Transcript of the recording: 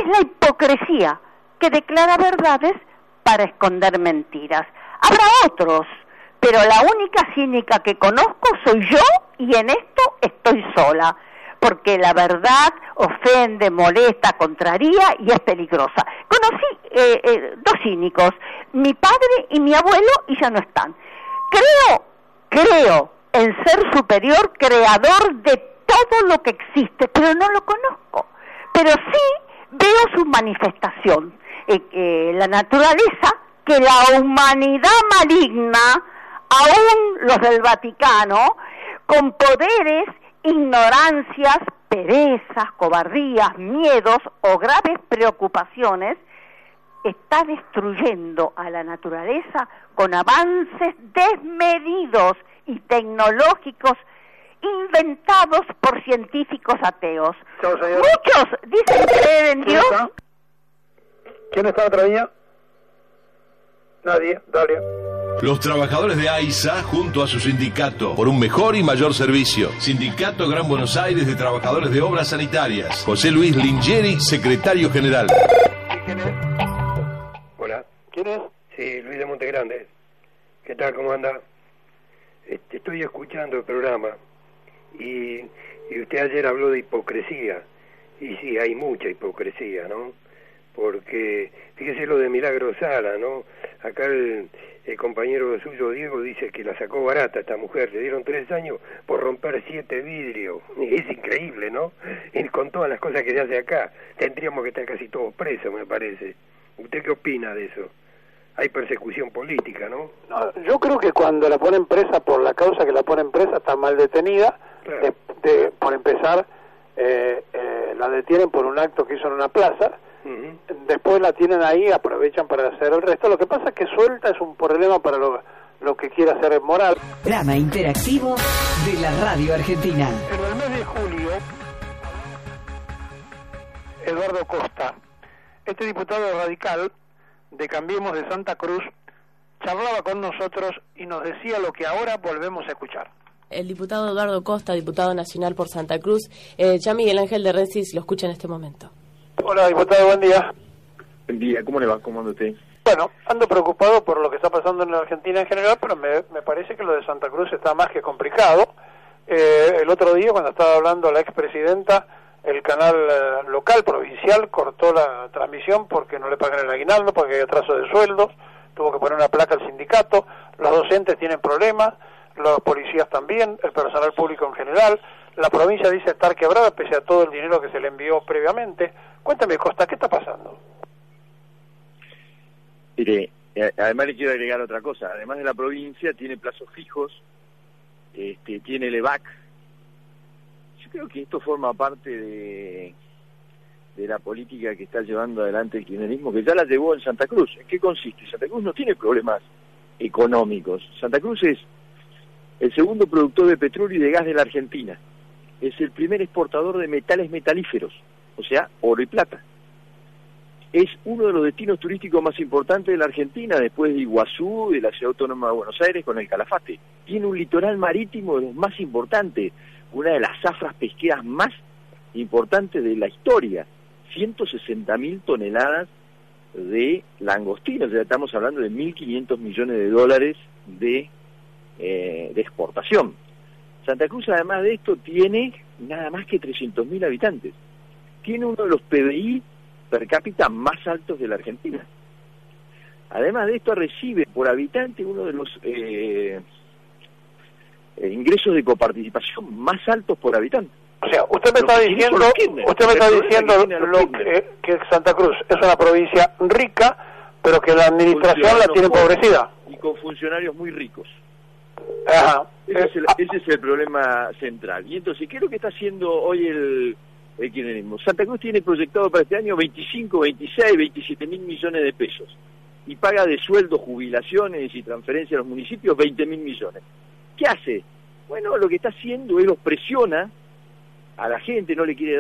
es la hipocresía que declara verdades para esconder mentiras. Habrá otros, pero la única cínica que conozco soy yo y en esto estoy sola, porque la verdad ofende, molesta, contraría y es peligrosa. Conocí dos cínicos, mi padre y mi abuelo, y ya no están. Creo en ser superior, creador de todo lo que existe, pero no lo conozco. Pero sí veo su manifestación, la naturaleza, que la humanidad maligna, aún los del Vaticano, con poderes, ignorancias, perezas, cobardías, miedos o graves preocupaciones, está destruyendo a la naturaleza con avances desmedidos y tecnológicos inventados por científicos ateos. Muchos dicen creer en Dios. ¿Quién está otra vía? Nadie, dale. Los trabajadores de AISA, junto a su sindicato, por un mejor y mayor servicio. Sindicato Gran Buenos Aires de Trabajadores de Obras Sanitarias. José Luis Lingeri, secretario general. ¿Quién es? Hola. ¿Quién es? Sí, Luis de Montegrande. ¿Qué tal? ¿Cómo anda? Estoy escuchando el programa y usted ayer habló de hipocresía. Y sí, hay mucha hipocresía, ¿no? Porque, fíjese lo de Milagro Sala, ¿no? Acá el compañero suyo, Diego, dice que la sacó barata esta mujer, le dieron 3 años por romper 7 vidrios. Es increíble, ¿no? Y con todas las cosas que se hace acá, tendríamos que estar casi todos presos, me parece. ¿Usted qué opina de eso? Hay persecución política, ¿no? No, yo creo que cuando la ponen presa por la causa que la ponen presa está mal detenida. Claro. Por empezar, la detienen por un acto que hizo en una plaza. Después la tienen ahí, aprovechan para hacer el resto. Lo que pasa es que suelta es un problema para lo que quiere hacer es moral. Programa interactivo de la Radio Argentina. En el mes de julio, Eduardo Costa, este diputado radical de Cambiemos de Santa Cruz, charlaba con nosotros y nos decía lo que ahora volvemos a escuchar. El diputado Eduardo Costa, diputado nacional por Santa Cruz, ya Miguel Ángel de Rensis lo escucha en este momento. Hola, diputado, buen día. Buen día, ¿cómo le va? ¿Cómo anda usted? Bueno, ando preocupado por lo que está pasando en la Argentina en general, pero me parece que lo de Santa Cruz está más que complicado. El otro día, cuando estaba hablando la expresidenta, el canal local, provincial, cortó la transmisión porque no le pagan el aguinaldo, porque hay atraso de sueldos, tuvo que poner una placa al sindicato, los docentes tienen problemas, los policías también, el personal público en general. La provincia dice estar quebrada pese a todo el dinero que se le envió previamente. Cuéntame, Costa, ¿qué está pasando? Mire, además le quiero agregar otra cosa. Además de la provincia, tiene plazos fijos, tiene el EVAC. Yo creo que esto forma parte de la política que está llevando adelante el kirchnerismo, que ya la llevó en Santa Cruz. ¿En qué consiste? Santa Cruz no tiene problemas económicos. Santa Cruz es el segundo productor de petróleo y de gas de la Argentina. Es el primer exportador de metales metalíferos, o sea, oro y plata. Es uno de los destinos turísticos más importantes de la Argentina, después de Iguazú, de la Ciudad Autónoma de Buenos Aires, con el Calafate. Tiene un litoral marítimo de los más importantes, una de las zafras pesqueras más importantes de la historia. 160.000 toneladas de langostinos, ya estamos hablando de 1.500 millones de dólares de exportación. Santa Cruz, además de esto, tiene nada más que 300.000 habitantes. Tiene uno de los PBI per cápita más altos de la Argentina. Además de esto, recibe por habitante uno de los ingresos de coparticipación más altos por habitante. O sea, usted me está diciendo que Santa Cruz es una provincia rica, pero que la administración la tiene empobrecida. Y con funcionarios muy ricos. Ajá. Ese es el problema central. Y entonces, ¿qué es lo que está haciendo hoy el kirchnerismo? Santa Cruz tiene proyectado para este año 25, 26, 27.000 millones de pesos. Y paga de sueldos, jubilaciones y transferencias a los municipios 20.000 millones. ¿Qué hace? Bueno, lo que está haciendo es los presiona a la gente, no le quiere